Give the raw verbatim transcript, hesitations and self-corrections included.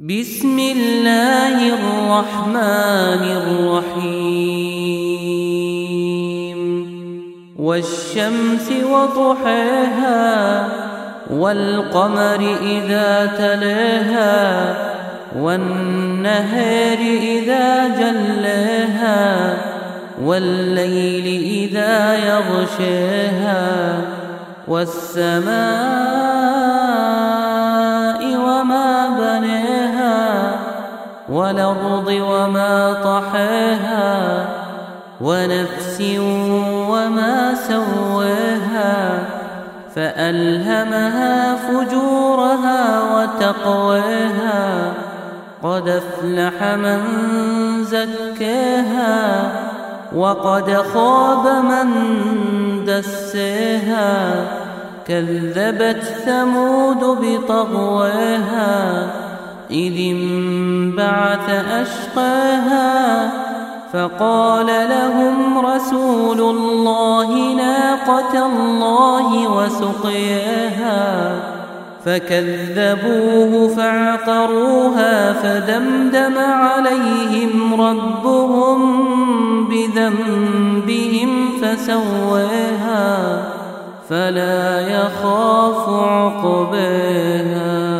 بسم الله الرحمن الرحيم والشمس وضحاها والقمر إذا تلاها والنهار إذا جلاها والليل إذا يغشاها والسماء وما بناها والأرض وما طحاها ونفس وما سواها فألهمها فجورها وتقواها قد أفلح من زكاها وقد خاب من دساها كذبت ثمود بطغواها إذ انبعث أشقاها فقال لهم رسول الله ناقة الله وسقياها فكذبوه فعقروها فدمدم عليهم ربهم بذنبهم فسواها فلا يخاف عقباها.